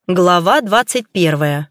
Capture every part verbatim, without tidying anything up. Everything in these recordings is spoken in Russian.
Глава двадцать первая.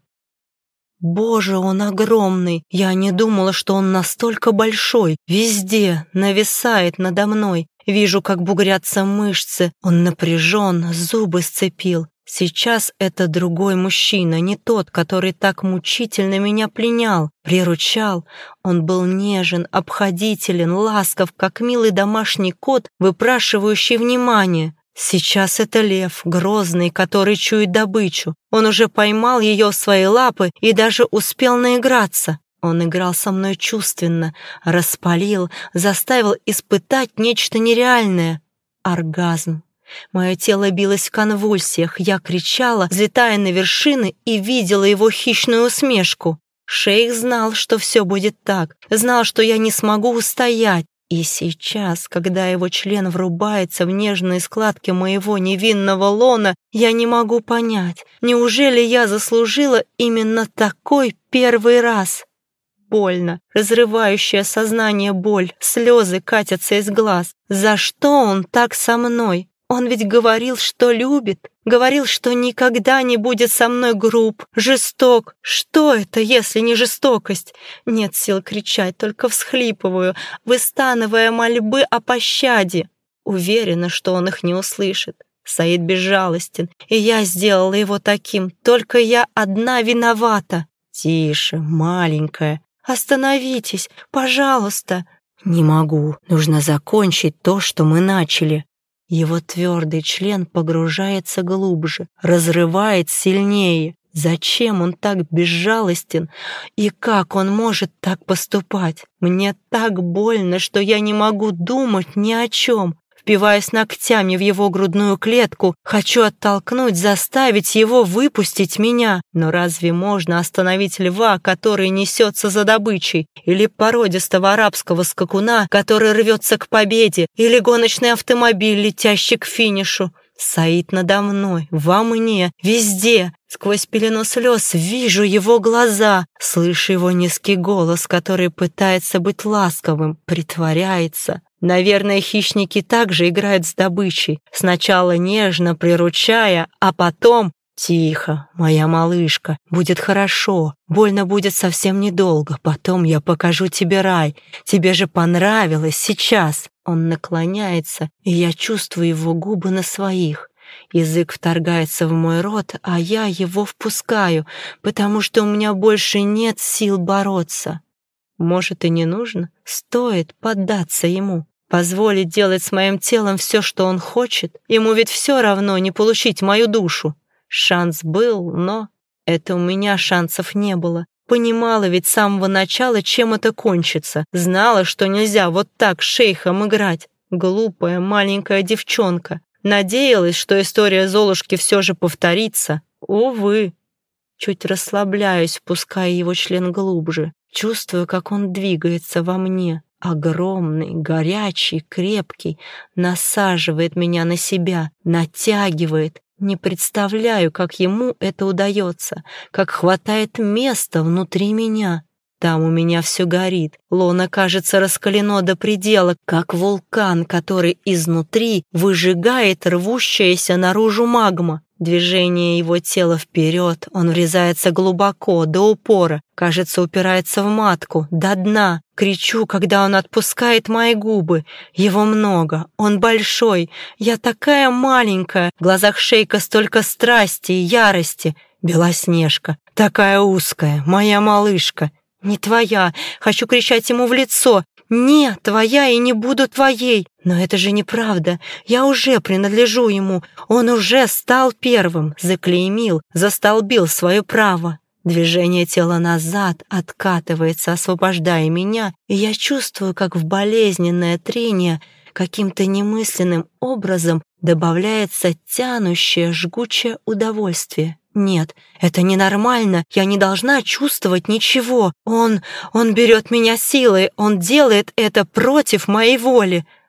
Боже, он огромный! Я не думала, что он настолько большой. Везде нависает надо мной. Вижу, как бугрятся мышцы. Он напряжен, зубы сцепил. Сейчас это другой мужчина, не тот, который так мучительно меня пленял, приручал. Он был нежен, обходителен, ласков, как милый домашний кот, выпрашивающий внимание. Сейчас это лев, грозный, который чует добычу. Он уже поймал ее в свои лапы и даже успел наиграться. Он играл со мной чувственно, распалил, заставил испытать нечто нереальное — оргазм. Мое тело билось в конвульсиях, я кричала, взлетая на вершины, и видела его хищную усмешку. Шейх знал, что все будет так, знал, что я не смогу устоять. И сейчас, когда его член врубается в нежные складки моего невинного лона, я не могу понять, неужели я заслужила именно такой первый раз? Больно, разрывающая сознание боль, слезы катятся из глаз. За что он так со мной? Он ведь говорил, что любит, говорил, что никогда не будет со мной груб, жесток. Что это, если не жестокость? Нет сил кричать, только всхлипываю, выстанывая мольбы о пощаде. Уверена, что он их не услышит. Саид безжалостен, и я сделала его таким, только я одна виновата. Тише, маленькая, остановитесь, пожалуйста. Не могу, нужно закончить то, что мы начали. Его твердый член погружается глубже, разрывает сильнее. Зачем он так безжалостен? И как он может так поступать? Мне так больно, что я не могу думать ни о чем. Впиваясь ногтями в его грудную клетку, хочу оттолкнуть, заставить его выпустить меня. Но разве можно остановить льва, который несется за добычей? Или породистого арабского скакуна, который рвется к победе? Или гоночный автомобиль, летящий к финишу? Саид надо мной, во мне, везде. Сквозь пелену слез вижу его глаза, слышу его низкий голос, который пытается быть ласковым, притворяется. Наверное, хищники также играют с добычей, сначала нежно приручая, а потом... «Тихо, моя малышка, будет хорошо, больно будет совсем недолго, потом я покажу тебе рай, тебе же понравилось сейчас». Он наклоняется, и я чувствую его губы на своих. Язык вторгается в мой рот, а я его впускаю, потому что у меня больше нет сил бороться. Может, и не нужно, стоит поддаться ему. Позволить делать с моим телом все, что он хочет, ему ведь все равно не получить мою душу. Шанс был, но это у меня шансов не было. Понимала ведь с самого начала, чем это кончится. Знала, что нельзя вот так с шейхом играть. Глупая маленькая девчонка. Надеялась, что история Золушки все же повторится. Увы. Чуть расслабляюсь, впуская его член глубже. Чувствую, как он двигается во мне. Огромный, горячий, крепкий, насаживает меня на себя, натягивает. Не представляю, как ему это удается, как хватает места внутри меня. Там у меня все горит, лоно, кажется, раскалено до предела, как вулкан, который изнутри выжигает рвущаяся наружу магма. Движение его тела вперед, он врезается глубоко, до упора, кажется, упирается в матку, до дна. Кричу, когда он отпускает мои губы. Его много, он большой, я такая маленькая. В глазах шейха столько страсти и ярости. Белоснежка, такая узкая, моя малышка. Не твоя, хочу кричать ему в лицо. «Не, твоя и не буду твоей!» Но это же неправда. Я уже принадлежу ему. Он уже стал первым, заклеймил, застолбил свое право. Движение тела назад откатывается, освобождая меня, и я чувствую, как в болезненное трение каким-то немысленным образом добавляется тянущее, жгучее удовольствие. Нет, это ненормально, я не должна чувствовать ничего. Он, он берет меня силой, он делает это против моей воли.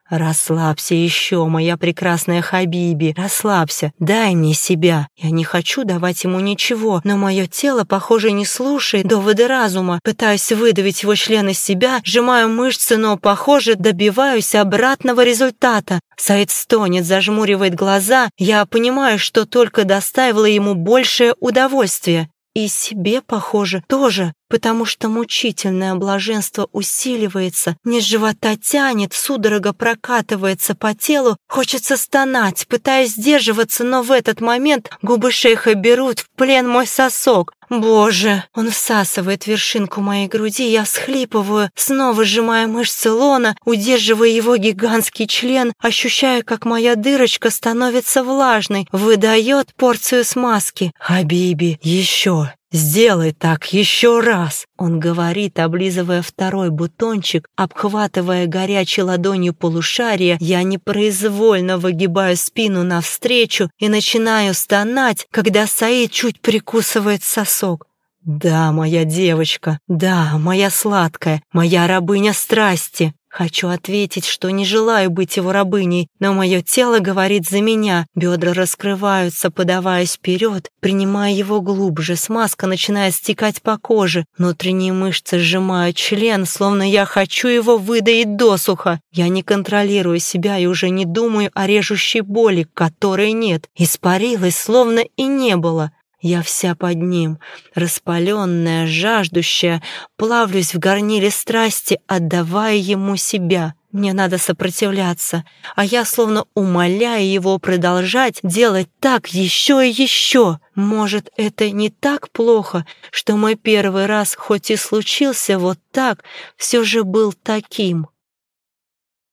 Расслабься еще, моя прекрасная Хабиби, расслабься, дай мне себя. Я не хочу давать ему ничего, но мое тело, похоже, не слушает доводы разума. Пытаюсь выдавить его член из себя, сжимаю мышцы, но, похоже, добиваюсь обратного результата. Саид стонет, зажмуривает глаза. Я понимаю, что только доставила ему большее удовольствие. И себе, похоже, тоже, потому что мучительное блаженство усиливается, низ живота тянет, судорога прокатывается по телу, хочется стонать, пытаясь сдерживаться, но в этот момент губы шейха берут в плен мой сосок. Боже, он всасывает вершинку моей груди, я всхлипываю, снова сжимая мышцы лона, удерживая его гигантский член, ощущая, как моя дырочка становится влажной, выдает порцию смазки. «Хабиби, еще! Сделай так еще раз!» Он говорит, облизывая второй бутончик, обхватывая горячей ладонью полушария. Я непроизвольно выгибаю спину навстречу и начинаю стонать, когда Саид чуть прикусывает сосок. «Да, моя девочка, да, моя сладкая, моя рабыня страсти!» Хочу ответить, что не желаю быть его рабыней, но мое тело говорит за меня. Бедра раскрываются, подаваясь вперед, принимая его глубже. Смазка начинает стекать по коже. Внутренние мышцы сжимают член, словно я хочу его выдоить досуха. Я не контролирую себя и уже не думаю о режущей боли, которой нет. Испарилась, словно и не было. Я вся под ним, распаленная, жаждущая, плавлюсь в горниле страсти, отдавая ему себя. Мне надо сопротивляться, а я словно умоляю его продолжать делать так еще и еще. Может, это не так плохо, что мой первый раз, хоть и случился вот так, все же был таким.